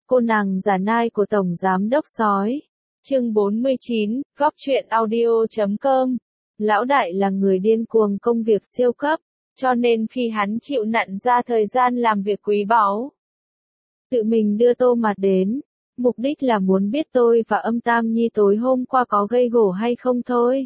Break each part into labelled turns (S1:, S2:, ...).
S1: Cô nàng giả nai của Tổng Giám Đốc Sói. Chương 49, Góc truyện audio.com. Lão đại là người điên cuồng công việc siêu cấp, cho nên khi hắn chịu nặn ra thời gian làm việc quý báu, tự mình đưa Tô Mạt đến, mục đích là muốn biết tôi và Âm Tam Nhi tối hôm qua có gây gổ hay không thôi.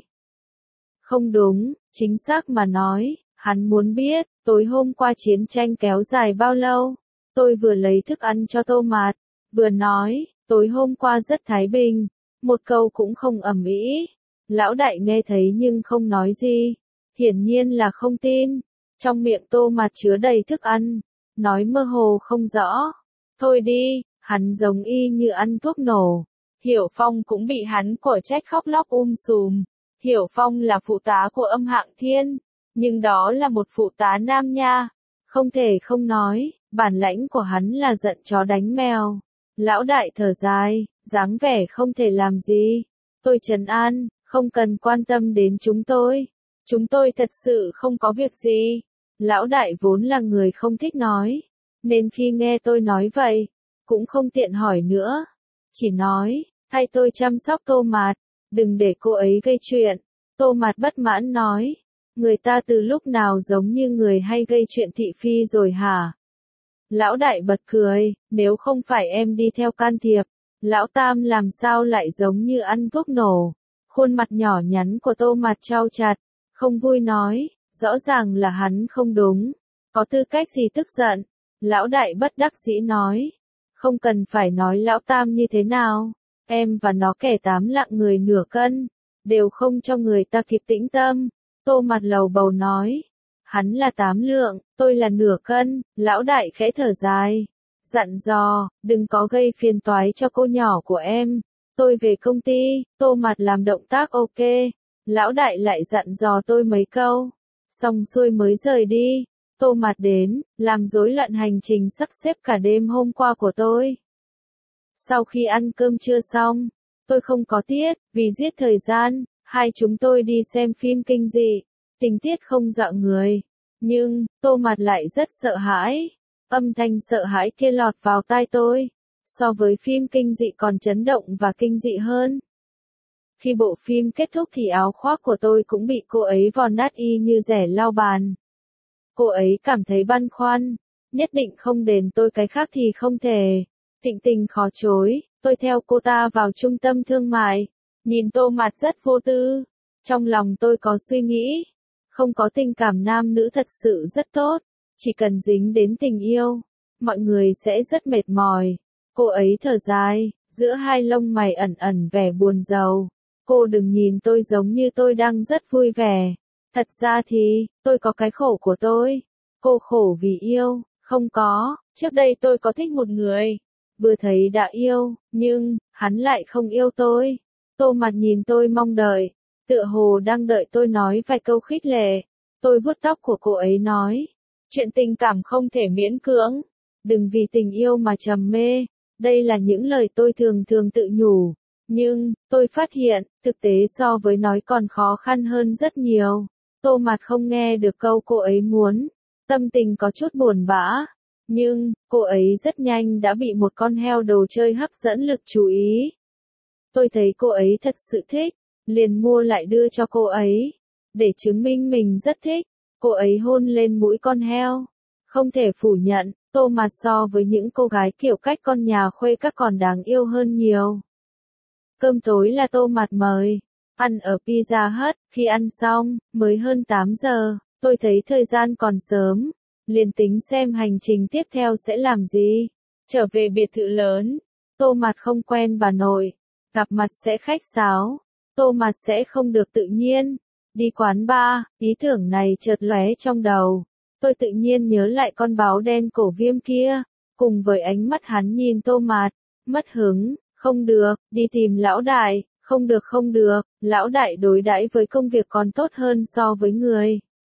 S1: Không đúng, chính xác mà nói, hắn muốn biết, tối hôm qua chiến tranh kéo dài bao lâu. Tôi vừa lấy thức ăn cho Tô Mạt, vừa nói, tối hôm qua rất thái bình, một câu cũng không ầm ĩ. Lão đại nghe thấy nhưng không nói gì, hiển nhiên là không tin. Trong miệng Tô Mạt chứa đầy thức ăn, nói mơ hồ không rõ. Thôi đi, hắn giống y như ăn thuốc nổ. Hiểu Phong cũng bị hắn cổ trách khóc lóc sùm. Hiểu Phong là phụ tá của Âm Hạng Thiên, nhưng đó là một phụ tá nam nha. Không thể không nói, bản lãnh của hắn là giận chó đánh mèo. Lão đại thở dài, dáng vẻ không thể làm gì. Tôi trấn an, không cần quan tâm đến chúng tôi. Chúng tôi thật sự không có việc gì. Lão đại vốn là người không thích nói, nên khi nghe tôi nói vậy, cũng không tiện hỏi nữa. Chỉ nói, thay tôi chăm sóc Tô Mạt, đừng để cô ấy gây chuyện. Tô Mạt bất mãn nói, người ta từ lúc nào giống như người hay gây chuyện thị phi rồi hả? Lão đại bật cười, nếu không phải em đi theo can thiệp, lão Tam làm sao lại giống như ăn thuốc nổ. Khuôn mặt nhỏ nhắn của Tô Mạt trao chặt, không vui nói, rõ ràng là hắn không đúng, có tư cách gì tức giận. Lão đại bất đắc dĩ nói, không cần phải nói lão Tam như thế nào, em và nó kẻ 8 lạng người nửa cân, đều không cho người ta kịp tĩnh tâm. Tô Mạt lầu bầu nói, hắn là 8 lượng, tôi là nửa cân. Lão đại khẽ thở dài, dặn dò, đừng có gây phiền toái cho cô nhỏ của em. Tôi về công ty. Tô Mạt làm động tác ok. Lão đại lại dặn dò tôi mấy câu, xong xuôi mới rời đi. Tô Mạt đến, làm rối loạn hành trình sắp xếp cả đêm hôm qua của tôi. Sau khi ăn cơm trưa xong, tôi không có tiết, vì giết thời gian, hai chúng tôi đi xem phim kinh dị, tình tiết không dọa người. Nhưng, Tô Mạt lại rất sợ hãi. Âm thanh sợ hãi kia lọt vào tai tôi, so với phim kinh dị còn chấn động và kinh dị hơn. Khi bộ phim kết thúc thì áo khoác của tôi cũng bị cô ấy vò nát y như rẻ lau bàn. Cô ấy cảm thấy băn khoăn, nhất định không đền tôi cái khác thì không thể. Thịnh tình khó chối, tôi theo cô ta vào trung tâm thương mại, nhìn Tô Mạt rất vô tư. Trong lòng tôi có suy nghĩ, không có tình cảm nam nữ thật sự rất tốt, chỉ cần dính đến tình yêu, mọi người sẽ rất mệt mỏi. Cô ấy thở dài, giữa hai lông mày ẩn ẩn vẻ buồn rầu. Cô đừng nhìn tôi giống như tôi đang rất vui vẻ. Thật ra thì, tôi có cái khổ của tôi. Cô khổ vì yêu, không có, trước đây tôi có thích một người. Vừa thấy đã yêu, nhưng, hắn lại không yêu tôi. Tô Mạt nhìn tôi mong đợi, tựa hồ đang đợi tôi nói vài câu khích lệ. Tôi vuốt tóc của cô ấy nói, chuyện tình cảm không thể miễn cưỡng. Đừng vì tình yêu mà trầm mê. Đây là những lời tôi thường thường tự nhủ. Nhưng, tôi phát hiện, thực tế so với nói còn khó khăn hơn rất nhiều. Tô Mạt không nghe được câu cô ấy muốn. Tâm tình có chút buồn bã. Nhưng, cô ấy rất nhanh đã bị một con heo đồ chơi hấp dẫn lực chú ý. Tôi thấy cô ấy thật sự thích, liền mua lại đưa cho cô ấy. Để chứng minh mình rất thích, cô ấy hôn lên mũi con heo. Không thể phủ nhận, Tô Mạt so với những cô gái kiểu cách con nhà khuê các còn đáng yêu hơn nhiều. Cơm tối là Tô Mạt mời, ăn ở Pizza Hut. Khi ăn xong, mới hơn 8 giờ, tôi thấy thời gian còn sớm, liền tính xem hành trình tiếp theo sẽ làm gì. Trở về biệt thự lớn, Tô Mạt không quen bà nội, gặp mặt sẽ khách sáo, Tô Mạt sẽ không được tự nhiên. Đi quán bar, ý tưởng này chợt lóe trong đầu. Tôi tự nhiên nhớ lại con báo đen cổ viêm kia, cùng với ánh mắt hắn nhìn Tô Mạt, mất hứng. Không được, đi tìm lão đại. Không được không được, lão đại đối đãi với công việc còn tốt hơn so với người.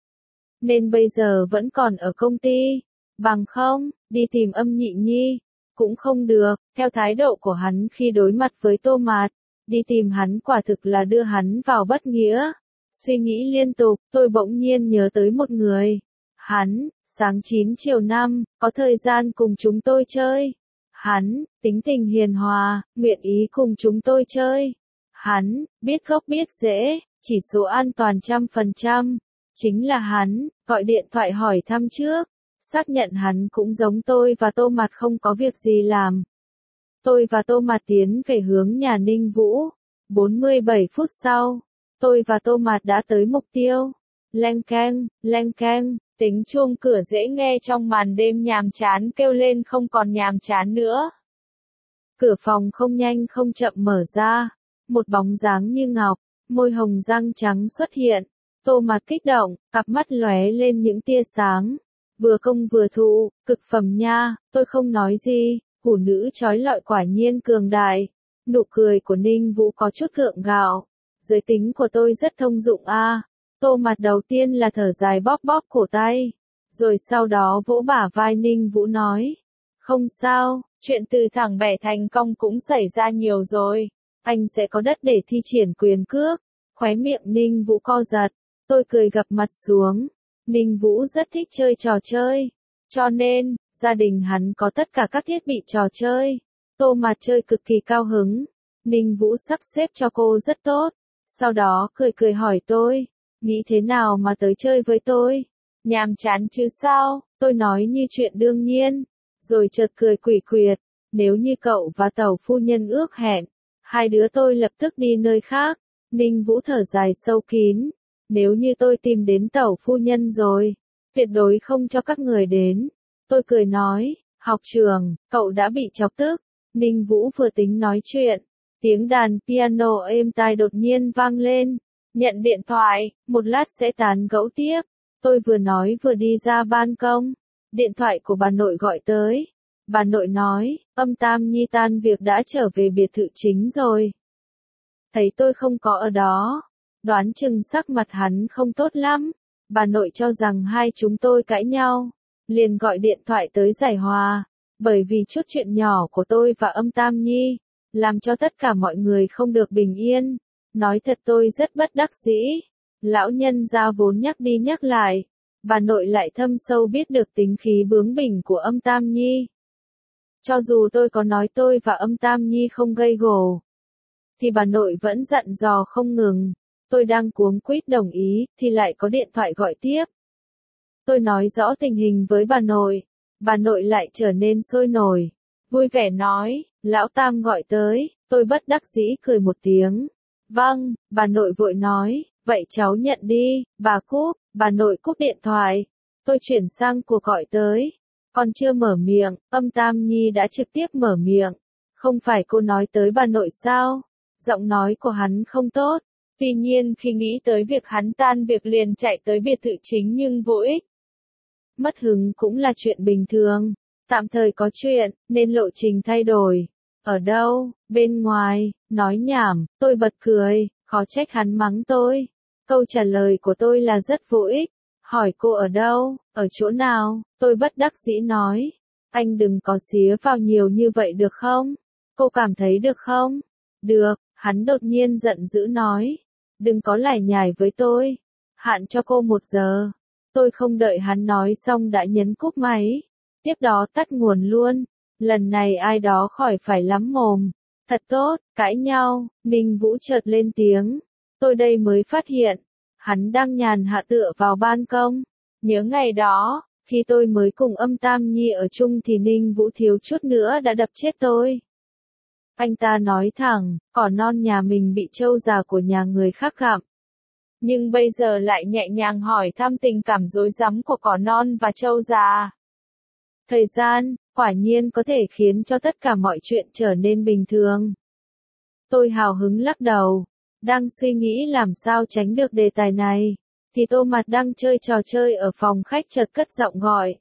S1: Nên bây giờ vẫn còn ở công ty. Bằng không, đi tìm Âm Nhị Nhi. Cũng không được, theo thái độ của hắn khi đối mặt với Tô Mạt. Đi tìm hắn quả thực là đưa hắn vào bất nghĩa. Suy nghĩ liên tục, tôi bỗng nhiên nhớ tới một người. Hắn, sáng 9 chiều 5, có thời gian cùng chúng tôi chơi. Hắn, tính tình hiền hòa, nguyện ý cùng chúng tôi chơi. Hắn, biết gốc biết rễ, chỉ số an toàn 100%. Chính là hắn, gọi điện thoại hỏi thăm trước. Xác nhận hắn cũng giống tôi và Tô Mạt không có việc gì làm. Tôi và Tô Mạt tiến về hướng nhà Ninh Vũ. 47 phút sau, tôi và Tô Mạt đã tới mục tiêu. Leng keng, tiếng chuông cửa dễ nghe trong màn đêm nhàm chán kêu lên không còn nhàm chán nữa. Cửa phòng không nhanh không chậm mở ra. Một bóng dáng như ngọc, môi hồng răng trắng xuất hiện. Tô Mạt kích động, cặp mắt lóe lên những tia sáng. Vừa công vừa thụ, cực phẩm nha, tôi không nói gì, phụ nữ trói lọi quả nhiên cường đại. Nụ cười của Ninh Vũ có chút gượng gạo. Giới tính của tôi rất thông dụng a. Tô Mạt đầu tiên là thở dài bóp bóp cổ tay. Rồi sau đó vỗ bả vai Ninh Vũ nói. Không sao, chuyện từ thẳng bẻ thành cong cũng xảy ra nhiều rồi. Anh sẽ có đất để thi triển quyền cước. Khóe miệng Ninh Vũ co giật. Tôi cười gập mặt xuống. Ninh Vũ rất thích chơi trò chơi. Cho nên, gia đình hắn có tất cả các thiết bị trò chơi. Tô Mạt chơi cực kỳ cao hứng. Ninh Vũ sắp xếp cho cô rất tốt. Sau đó cười cười hỏi tôi. Nghĩ thế nào mà tới chơi với tôi? Nhàm chán chứ sao? Tôi nói như chuyện đương nhiên. Rồi chợt cười quỷ quyệt. Nếu như cậu và tẩu phu nhân ước hẹn, hai đứa tôi lập tức đi nơi khác. Ninh Vũ thở dài sâu kín. Nếu như tôi tìm đến tẩu phu nhân rồi, tuyệt đối không cho các người đến. Tôi cười nói, học trường, cậu đã bị chọc tức. Ninh Vũ vừa tính nói chuyện, tiếng đàn piano êm tai đột nhiên vang lên. Nhận điện thoại, một lát sẽ tán gẫu tiếp. Tôi vừa nói vừa đi ra ban công. Điện thoại của bà nội gọi tới. Bà nội nói, Âm Tam Nhi tan việc đã trở về biệt thự chính rồi. Thấy tôi không có ở đó, đoán chừng sắc mặt hắn không tốt lắm. Bà nội cho rằng hai chúng tôi cãi nhau, liền gọi điện thoại tới giải hòa. Bởi vì chút chuyện nhỏ của tôi và Âm Tam Nhi, làm cho tất cả mọi người không được bình yên. Nói thật tôi rất bất đắc dĩ. Lão nhân gia vốn nhắc đi nhắc lại. Bà nội lại thâm sâu biết được tính khí bướng bỉnh của Âm Tam Nhi. Cho dù tôi có nói tôi và Âm Tam Nhi không gây gổ, thì bà nội vẫn dặn dò không ngừng. Tôi đang cuống quýt đồng ý, thì lại có điện thoại gọi tiếp. Tôi nói rõ tình hình với bà nội lại trở nên sôi nổi. Vui vẻ nói, lão Tam gọi tới, tôi bất đắc dĩ cười một tiếng. Vâng, bà nội vội nói, vậy cháu nhận đi, bà nội cúp điện thoại. Tôi chuyển sang cuộc gọi tới. Còn chưa mở miệng, Âm Tam Nhi đã trực tiếp mở miệng. Không phải cô nói tới bà nội sao? Giọng nói của hắn không tốt. Tuy nhiên khi nghĩ tới việc hắn tan việc liền chạy tới biệt thự chính nhưng vô ích. Mất hứng cũng là chuyện bình thường. Tạm thời có chuyện, nên lộ trình thay đổi. Ở đâu? Bên ngoài, nói nhảm, tôi bật cười, khó trách hắn mắng tôi. Câu trả lời của tôi là rất vô ích. Hỏi cô ở đâu, ở chỗ nào, tôi bất đắc dĩ nói. Anh đừng có xía vào nhiều như vậy được không? Cô cảm thấy được không? Được, hắn đột nhiên giận dữ nói. Đừng có lải nhải với tôi. Hạn cho cô 1 giờ. Tôi không đợi hắn nói xong đã nhấn cúp máy. Tiếp đó tắt nguồn luôn. Lần này ai đó khỏi phải lắm mồm. Thật tốt, cãi nhau. Ninh Vũ chợt lên tiếng. Tôi đây mới phát hiện. Hắn đang nhàn hạ tựa vào ban công. Nhớ ngày đó, khi tôi mới cùng Âm Tam Nhi ở chung thì Ninh Vũ thiếu chút nữa đã đập chết tôi. Anh ta nói thẳng, cỏ non nhà mình bị trâu già của nhà người khác gặm. Nhưng bây giờ lại nhẹ nhàng hỏi thăm tình cảm rối rắm của cỏ non và trâu già. Thời gian, quả nhiên có thể khiến cho tất cả mọi chuyện trở nên bình thường. Tôi hào hứng lắc đầu, đang suy nghĩ làm sao tránh được đề tài này, thì Tô Mạt đang chơi trò chơi ở phòng khách chợt cất giọng gọi.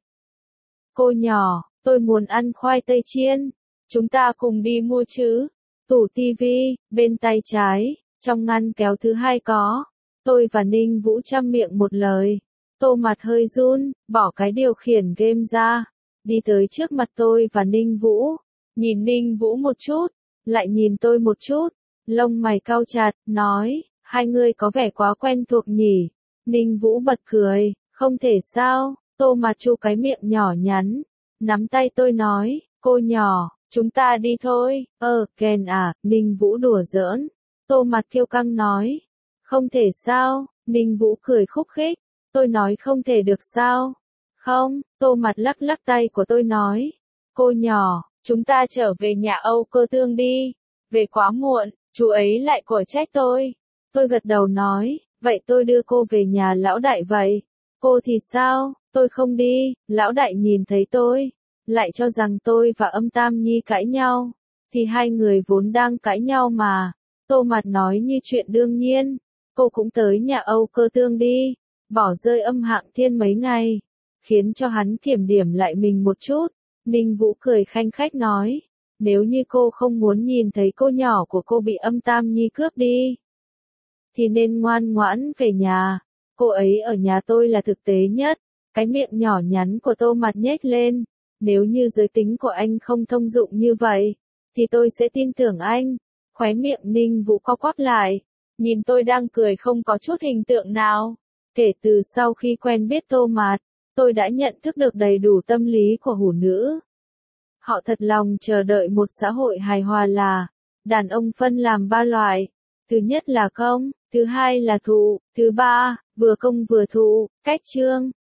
S1: Cô nhỏ, tôi muốn ăn khoai tây chiên. Chúng ta cùng đi mua chứ. Tủ tivi, bên tay trái, trong ngăn kéo thứ hai có. Tôi và Ninh Vũ chăm miệng một lời. Tô Mạt hơi run, bỏ cái điều khiển game ra. Đi tới trước mặt tôi và Ninh Vũ. Nhìn Ninh Vũ một chút, lại nhìn tôi một chút. Lông mày cau chặt, nói, hai người có vẻ quá quen thuộc nhỉ. Ninh Vũ bật cười, không thể sao. Tô Mạt chu cái miệng nhỏ nhắn, nắm tay tôi nói, cô nhỏ, chúng ta đi thôi. Ken à, Ninh Vũ đùa giỡn. Tô Mặt kiêu căng nói. Không thể sao, Ninh Vũ cười khúc khích. Tôi nói không thể được sao? Không, Tô Mặt lắc lắc tay của tôi nói. Cô nhỏ, chúng ta trở về nhà Âu Cơ Tương đi. Về quá muộn, chú ấy lại quở trách tôi. Tôi gật đầu nói, vậy tôi đưa cô về nhà lão đại vậy. Cô thì sao, tôi không đi, lão đại nhìn thấy tôi. Lại cho rằng tôi và Âm Tam Nhi cãi nhau. Thì hai người vốn đang cãi nhau mà. Tô Mặt nói như chuyện đương nhiên. Cô cũng tới nhà Âu Cơ Tương đi. Bỏ rơi Âm Hạng Thiên mấy ngày. Khiến cho hắn kiểm điểm lại mình một chút. Ninh Vũ cười khanh khách nói. Nếu như cô không muốn nhìn thấy cô nhỏ của cô bị Âm Tam Nhi cướp đi, thì nên ngoan ngoãn về nhà. Cô ấy ở nhà tôi là thực tế nhất. Cái miệng nhỏ nhắn của Tô Mặt nhếch lên. Nếu như giới tính của anh không thông dụng như vậy, thì tôi sẽ tin tưởng anh. Khóe miệng Ninh Vũ co quắp lại. Nhìn tôi đang cười không có chút hình tượng nào. Kể từ sau khi quen biết Tô Mặt, tôi đã nhận thức được đầy đủ tâm lý của hủ nữ. Họ thật lòng chờ đợi một xã hội hài hòa là, đàn ông phân làm 3 loại. Thứ nhất là công, thứ hai là thụ, thứ ba, vừa công vừa thụ, cách chương.